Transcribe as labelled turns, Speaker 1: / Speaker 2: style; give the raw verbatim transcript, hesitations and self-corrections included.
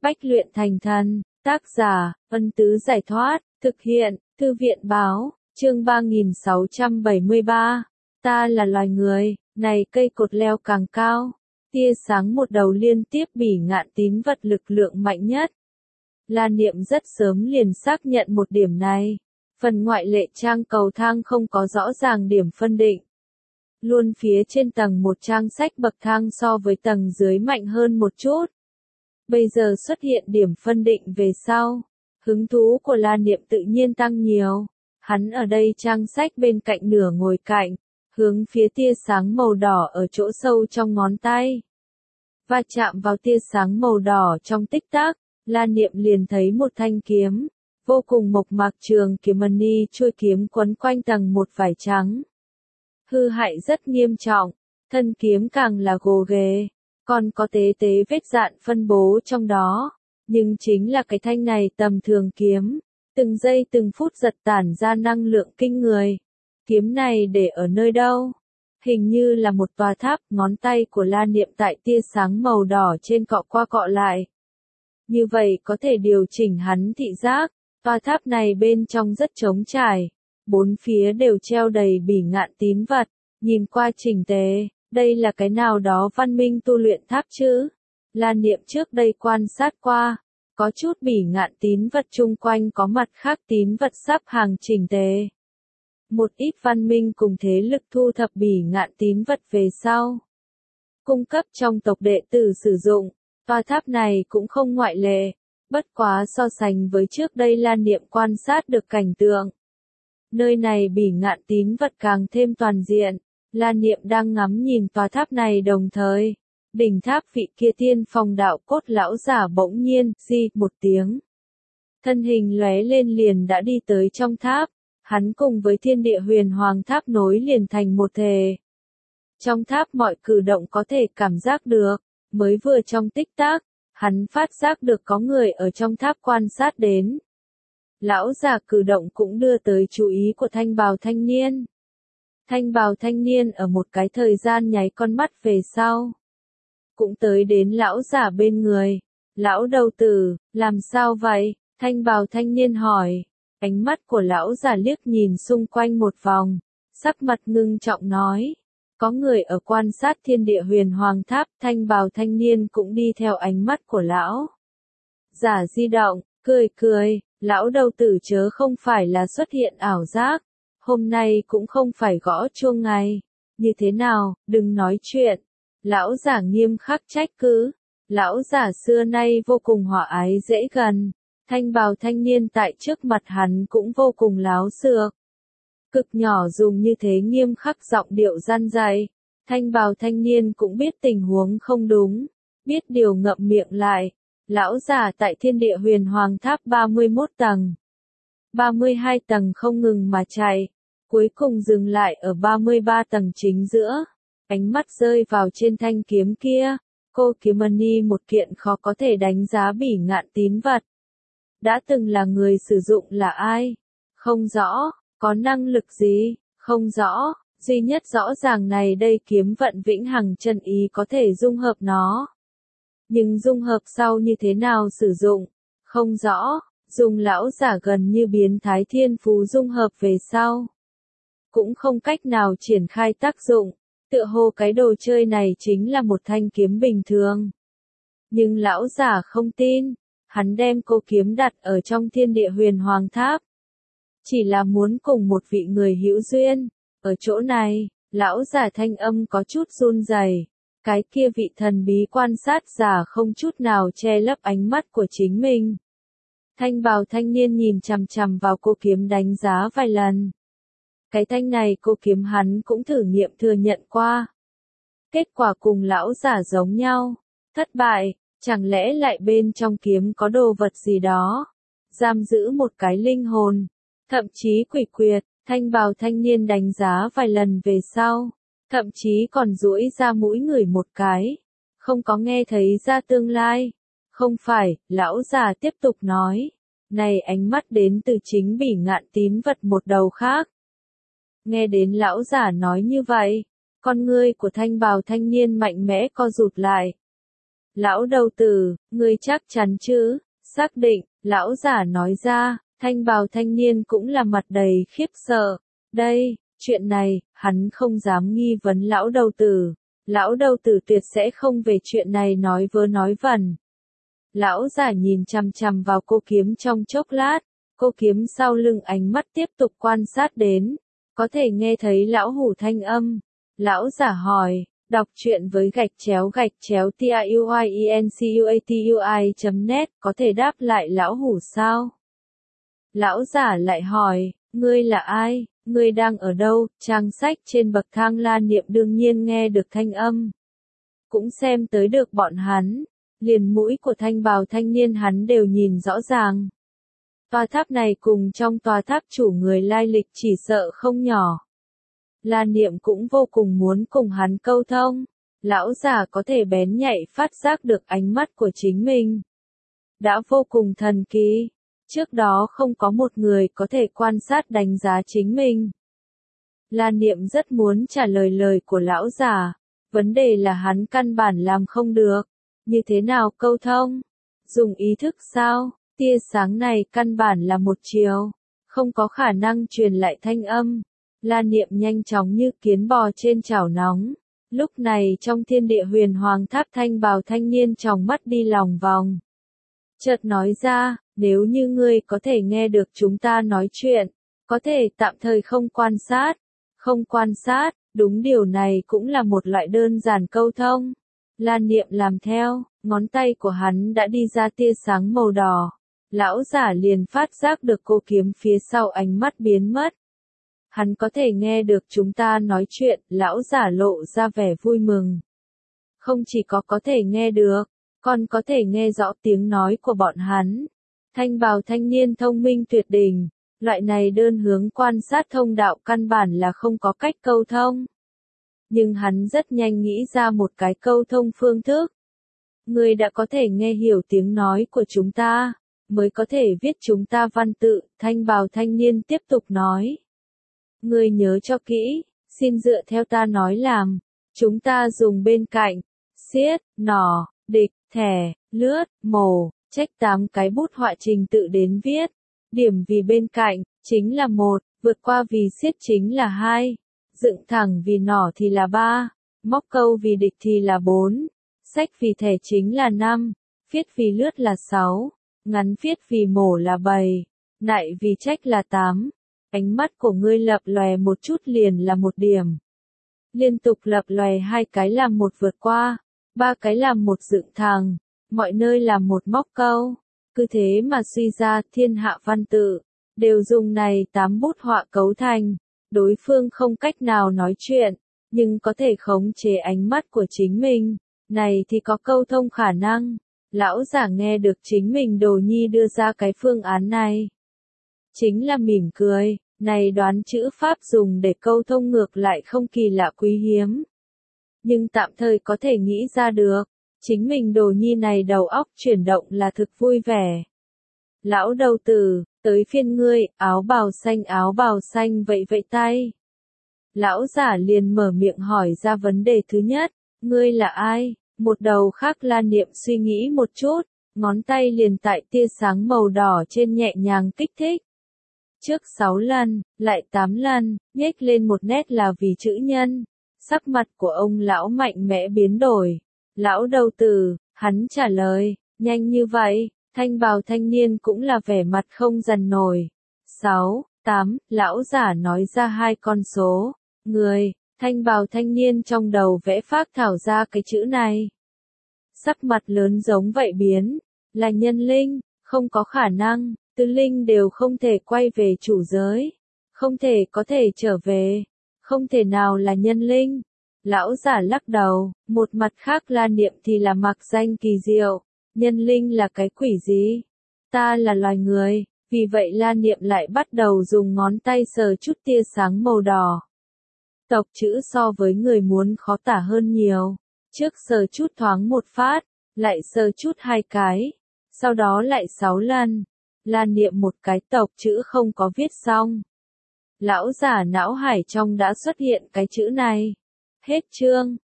Speaker 1: Bách luyện thành thần, tác giả, Ân Tứ Giải Thoát, thực hiện, Thư viện Báo, chương ba nghìn sáu trăm bảy mươi ba. Ta là loài người, này cây cột leo càng cao, tia sáng một đầu liên tiếp bỉ ngạn tín vật lực lượng mạnh nhất. La Niệm rất sớm liền xác nhận một điểm này. Phần ngoại lệ trang cầu thang không có rõ ràng điểm phân định. Luôn phía trên tầng một trang sách bậc thang so với tầng dưới mạnh hơn một chút. Bây giờ xuất hiện điểm phân định về sau. Hứng thú của La Niệm tự nhiên tăng nhiều. Hắn ở đây trang sách bên cạnh nửa ngồi cạnh, hướng phía tia sáng màu đỏ ở chỗ sâu trong ngón tay. Va chạm vào tia sáng màu đỏ trong tích tắc, La Niệm liền thấy một thanh kiếm. Vô cùng mộc mạc trường kiếm mani chuôi kiếm quấn quanh tầng một vải trắng. Hư hại rất nghiêm trọng, thân kiếm càng là gồ ghề, còn có tế tế vết dạn phân bố trong đó. Nhưng chính là cái thanh này tầm thường kiếm, từng giây từng phút giật tản ra năng lượng kinh người. Kiếm này để ở nơi đâu? Hình như là một tòa tháp, ngón tay của La Niệm tại tia sáng màu đỏ trên cọ qua cọ lại. Như vậy có thể điều chỉnh hắn thị giác. Tòa tháp này bên trong rất trống trải, bốn phía đều treo đầy bỉ ngạn tín vật, nhìn qua chỉnh tề, đây là cái nào đó văn minh tu luyện tháp chứ? La Niệm trước đây quan sát qua, có chút bỉ ngạn tín vật chung quanh có mặt khác tín vật sắp hàng chỉnh tề. Một ít văn minh cùng thế lực thu thập bỉ ngạn tín vật về sau, cung cấp trong tộc đệ tử sử dụng, tòa tháp này cũng không ngoại lệ. Bất quá so sánh với trước đây La Niệm quan sát được cảnh tượng. Nơi này bỉ ngạn tín vật càng thêm toàn diện. La Niệm đang ngắm nhìn tòa tháp này đồng thời. Đỉnh tháp vị kia tiên phong đạo cốt lão giả bỗng nhiên, di, một tiếng. Thân hình lóe lên liền đã đi tới trong tháp. Hắn cùng với thiên địa huyền hoàng tháp nối liền thành một thể. Trong tháp mọi cử động có thể cảm giác được. Mới vừa trong tích tắc. Hắn phát giác được có người ở trong tháp quan sát đến. Lão già cử động cũng đưa tới chú ý của thanh bào thanh niên. Thanh bào thanh niên ở một cái thời gian nháy con mắt về sau. Cũng tới đến lão già bên người. Lão đầu tử, làm sao vậy? Thanh bào thanh niên hỏi. Ánh mắt của lão già liếc nhìn xung quanh một vòng. Sắc mặt ngưng trọng nói. Có người ở quan sát thiên địa huyền hoàng tháp, thanh bào thanh niên cũng đi theo ánh mắt của lão. Giả di động, cười cười, lão đầu tử chớ không phải là xuất hiện ảo giác, hôm nay cũng không phải gõ chuông ngày. Như thế nào, đừng nói chuyện. Lão giả nghiêm khắc trách cứ, lão giả xưa nay vô cùng hòa ái dễ gần, thanh bào thanh niên tại trước mặt hắn cũng vô cùng láo xược. Cực nhỏ dùng như thế nghiêm khắc giọng điệu gian dạy, thanh bào thanh niên cũng biết tình huống không đúng, biết điều ngậm miệng lại. Lão già tại thiên địa huyền hoàng tháp ba mươi mốt tầng, ba mươi hai tầng không ngừng mà chạy, cuối cùng dừng lại ở ba mươi ba tầng chính giữa, ánh mắt rơi vào trên thanh kiếm kia, cô kiếm mani một kiện khó có thể đánh giá bỉ ngạn tín vật. Đã từng là người sử dụng là ai? Không rõ. Có năng lực gì? Không rõ, duy nhất rõ ràng này đây kiếm vận vĩnh hằng chân ý có thể dung hợp nó. Nhưng dung hợp sau như thế nào sử dụng? Không rõ, dùng lão giả gần như biến thái thiên phú dung hợp về sau. Cũng không cách nào triển khai tác dụng, tựa hồ cái đồ chơi này chính là một thanh kiếm bình thường. Nhưng lão giả không tin, hắn đem cô kiếm đặt ở trong thiên địa huyền hoàng tháp. Chỉ là muốn cùng một vị người hữu duyên, ở chỗ này, lão giả thanh âm có chút run rẩy. Cái kia vị thần bí quan sát giả không chút nào che lấp ánh mắt của chính mình. Thanh bào thanh niên nhìn chằm chằm vào cô kiếm đánh giá vài lần. Cái thanh này cô kiếm hắn cũng thử nghiệm thừa nhận qua. Kết quả cùng lão giả giống nhau, thất bại, chẳng lẽ lại bên trong kiếm có đồ vật gì đó, giam giữ một cái linh hồn. Thậm chí quỷ quyệt, thanh bào thanh niên đánh giá vài lần về sau, thậm chí còn duỗi ra mũi người một cái, không có nghe thấy ra tương lai. Không phải, lão già tiếp tục nói, này ánh mắt đến từ chính bỉ ngạn tín vật một đầu khác. Nghe đến lão già nói như vậy, con ngươi của thanh bào thanh niên mạnh mẽ co rụt lại. Lão đầu tử, ngươi chắc chắn chứ? Xác định, lão giả nói ra, thanh bào thanh niên cũng là mặt đầy khiếp sợ. Đây, chuyện này, hắn không dám nghi vấn lão đầu tử. Lão đầu tử tuyệt sẽ không về chuyện này nói vớ nói vẩn. Lão giả nhìn chằm chằm vào cô kiếm trong chốc lát, cô kiếm sau lưng ánh mắt tiếp tục quan sát đến, có thể nghe thấy lão hủ thanh âm. Lão giả hỏi, đọc truyện với gạch chéo gạch chéo tuyincuatui chấm net có thể đáp lại lão hủ sao? Lão giả lại hỏi, ngươi là ai, ngươi đang ở đâu? Trang sách trên bậc thang La Niệm đương nhiên nghe được thanh âm, cũng xem tới được bọn hắn, liền mũi của thanh bào thanh niên hắn đều nhìn rõ ràng. Tòa tháp này cùng trong tòa tháp chủ người lai lịch chỉ sợ không nhỏ. La Niệm cũng vô cùng muốn cùng hắn câu thông. Lão già có thể bén nhạy phát giác được ánh mắt của chính mình. Đã vô cùng thần kỳ. Trước đó không có một người có thể quan sát đánh giá chính mình. La Niệm rất muốn trả lời lời của lão già. Vấn đề là hắn căn bản làm không được. Như thế nào câu thông? Dùng ý thức sao? Tia sáng này căn bản là một chiều. Không có khả năng truyền lại thanh âm. La Niệm nhanh chóng như kiến bò trên chảo nóng. Lúc này trong thiên địa huyền hoàng tháp thanh bào thanh niên tròng mắt đi lòng vòng. Chợt nói ra, nếu như ngươi có thể nghe được chúng ta nói chuyện, có thể tạm thời không quan sát. Không quan sát, đúng điều này cũng là một loại đơn giản câu thông. La Niệm làm theo, ngón tay của hắn đã đi ra tia sáng màu đỏ. Lão giả liền phát giác được cô kiếm phía sau ánh mắt biến mất. Hắn có thể nghe được chúng ta nói chuyện, lão giả lộ ra vẻ vui mừng. Không chỉ có có thể nghe được, còn có thể nghe rõ tiếng nói của bọn hắn. Thanh bào thanh niên thông minh tuyệt đỉnh, loại này đơn hướng quan sát thông đạo căn bản là không có cách câu thông. Nhưng hắn rất nhanh nghĩ ra một cái câu thông phương thức. Người đã có thể nghe hiểu tiếng nói của chúng ta, mới có thể viết chúng ta văn tự, thanh bào thanh niên tiếp tục nói. Người nhớ cho kỹ, xin dựa theo ta nói làm, chúng ta dùng bên cạnh, xiết, nỏ, địch, thẻ, lướt, mổ, trách tám cái bút họa trình tự đến viết. Điểm vì bên cạnh, chính là một, vượt qua vì xiết chính là hai, dựng thẳng vì nỏ thì là ba, móc câu vì địch thì là bốn, sách vì thẻ chính là năm, viết vì lướt là sáu, ngắn viết vì mổ là bảy, nại vì trách là tám. Ánh mắt của ngươi lập lòe một chút liền là một điểm. Liên tục lập lòe hai cái làm một vượt qua, ba cái làm một dựng thẳng, mọi nơi làm một móc câu. Cứ thế mà suy ra thiên hạ văn tự, đều dùng này tám bút họa cấu thành. Đối phương không cách nào nói chuyện, nhưng có thể khống chế ánh mắt của chính mình. Này thì có câu thông khả năng. Lão giả nghe được chính mình đồ nhi đưa ra cái phương án này. Chính là mỉm cười, này đoán chữ pháp dùng để câu thông ngược lại không kỳ lạ quý hiếm. Nhưng tạm thời có thể nghĩ ra được, chính mình đồ nhi này đầu óc chuyển động là thực vui vẻ. Lão đầu tử, tới phiên ngươi, áo bào xanh áo bào xanh vẫy vẫy tay. Lão giả liền mở miệng hỏi ra vấn đề thứ nhất, ngươi là ai? Một đầu khác La Niệm suy nghĩ một chút, ngón tay liền tại tia sáng màu đỏ trên nhẹ nhàng kích thích. Trước sáu lần, lại tám lần, nhếch lên một nét là vì chữ nhân. Sắc mặt của ông lão mạnh mẽ biến đổi. Lão đầu tử, hắn trả lời, nhanh như vậy, thanh bào thanh niên cũng là vẻ mặt không dằn nổi. sáu, tám, lão giả nói ra hai con số. Người, thanh bào thanh niên trong đầu vẽ phác thảo ra cái chữ này. Sắc mặt lớn giống vậy biến, là nhân linh, không có khả năng. Tứ linh đều không thể quay về chủ giới, không thể có thể trở về, không thể nào là nhân linh. Lão giả lắc đầu, một mặt khác La Niệm thì là mặc danh kỳ diệu, nhân linh là cái quỷ gì? Ta là loài người, vì vậy La Niệm lại bắt đầu dùng ngón tay sờ chút tia sáng màu đỏ. Tộc chữ so với người muốn khó tả hơn nhiều, trước sờ chút thoáng một phát, lại sờ chút hai cái, sau đó lại sáu lần. La Niệm một cái tộc chữ không có viết xong. Lão giả não hải trong đã xuất hiện cái chữ này. Hết chương.